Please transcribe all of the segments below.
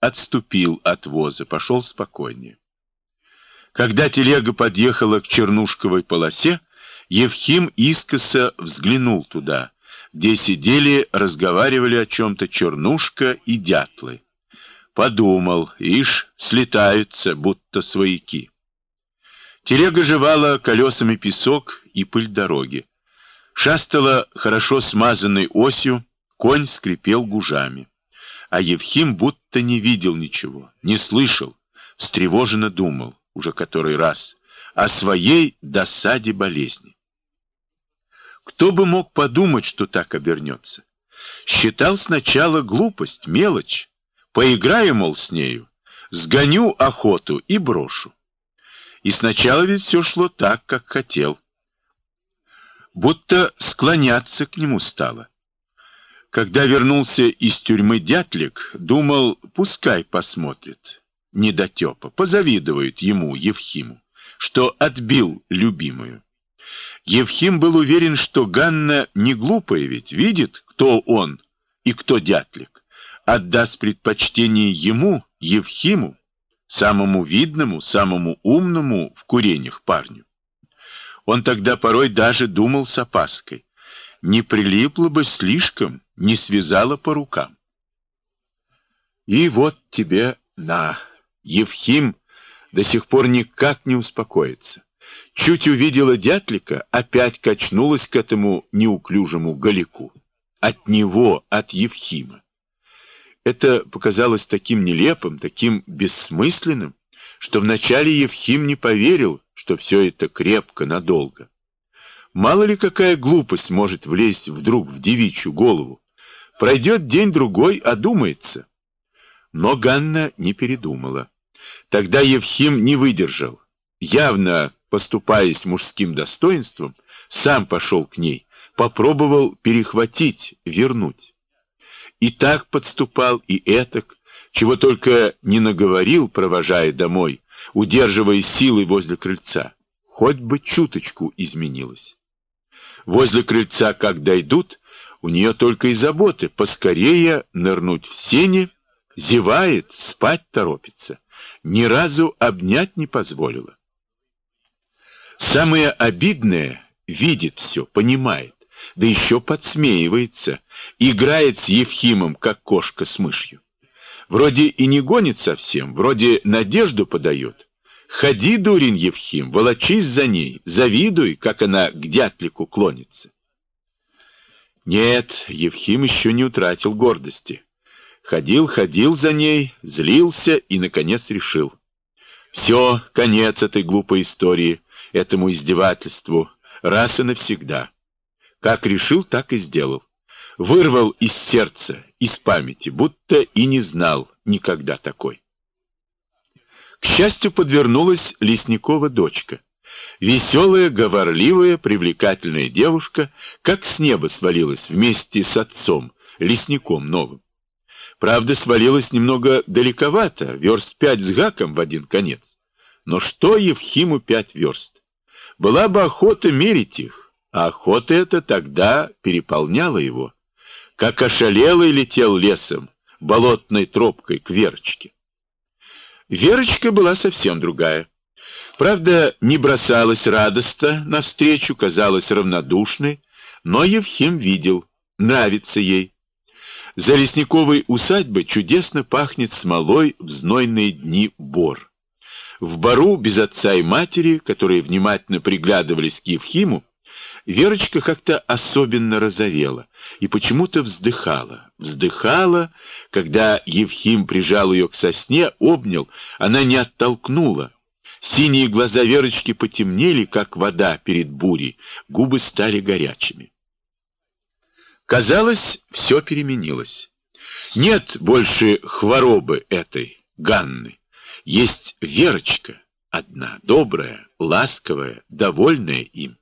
отступил от воза, пошел спокойнее. Когда телега подъехала к Чернушковой полосе, Евхим искоса взглянул туда, где сидели, разговаривали о чем-то Чернушка и дятлы. Подумал, ишь, слетаются, будто свояки. Телега жевала колесами песок и пыль дороги. Шастала хорошо смазанной осью, конь скрипел гужами. А Евхим будто не видел ничего, не слышал, встревоженно думал, уже который раз, о своей досаде болезни. Кто бы мог подумать, что так обернется? Считал сначала глупость, мелочь. Поиграю, мол, с нею, сгоню охоту и брошу. И сначала ведь все шло так, как хотел. Будто склоняться к нему стало. Когда вернулся из тюрьмы Дятлик, думал, пускай посмотрит. Недотепа, позавидует ему, Евхиму, что отбил любимую. Евхим был уверен, что Ганна не глупая ведь, видит, кто он и кто Дятлик, отдаст предпочтение ему, Евхиму, самому видному, самому умному в куренях парню. Он тогда порой даже думал с опаской, не прилипло бы слишком, не связало по рукам. И вот тебе на, Евхим до сих пор никак не успокоится. Чуть увидела Дятлика, опять качнулась к этому неуклюжему Галику. От него, от Евхима. Это показалось таким нелепым, таким бессмысленным, что вначале Евхим не поверил, что все это крепко, надолго. Мало ли какая глупость может влезть вдруг в девичью голову. Пройдет день-другой, одумается. Но Ганна не передумала. Тогда Евхим не выдержал. Явно поступаясь мужским достоинством, сам пошел к ней, попробовал перехватить, вернуть. И так подступал, и этак, чего только не наговорил, провожая домой, удерживая силой возле крыльца. Хоть бы чуточку изменилось. Возле крыльца, как дойдут, у нее только и заботы поскорее нырнуть в сени, зевает, спать торопится. Ни разу обнять не позволила. Самое обидное — видит все, понимает, да еще подсмеивается, играет с Евхимом, как кошка с мышью. Вроде и не гонит совсем, вроде надежду подает. Ходи, дурень Евхим, волочись за ней, завидуй, как она к Дятлику клонится. Нет, Евхим еще не утратил гордости. Ходил за ней, злился и, наконец, решил. Все, конец этой глупой истории, этому издевательству, раз и навсегда. Как решил, так и сделал. Вырвал из сердца, из памяти, будто и не знал никогда такой. К счастью, подвернулась Лесникова дочка. Веселая, говорливая, привлекательная девушка, как с неба свалилась вместе с отцом, лесником новым. Правда, свалилась немного далековато, верст 5 с гаком в один конец. Но что Евхиму 5 верст? Была бы охота мерить их, а охота эта тогда переполняла его. Как ошалелый летел лесом, болотной тропкой к Верочке. Верочка была совсем другая. Правда, не бросалась радостно навстречу, казалась равнодушной, но Евхим видел, нравится ей. За Лесниковой усадьбой чудесно пахнет смолой в знойные дни бор. В бору без отца и матери, которые внимательно приглядывались к Евхиму, Верочка как-то особенно розовела и почему-то вздыхала. Вздыхала, когда Евхим прижал ее к сосне, обнял, она не оттолкнула. Синие глаза Верочки потемнели, как вода перед бурей, губы стали горячими. Казалось, все переменилось. Нет больше хворобы этой, Ганны. Есть Верочка, одна, добрая, ласковая, довольная им.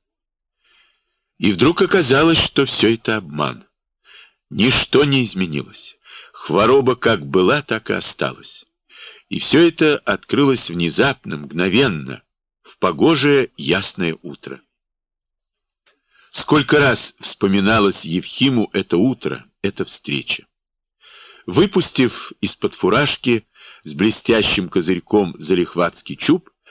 И вдруг оказалось, что все это обман. Ничто не изменилось. Хвороба как была, так и осталась. И все это открылось внезапно, мгновенно, в погожее ясное утро. Сколько раз вспоминалось Евхиму это утро, эта встреча. Выпустив из-под фуражки с блестящим козырьком залихватский чуб,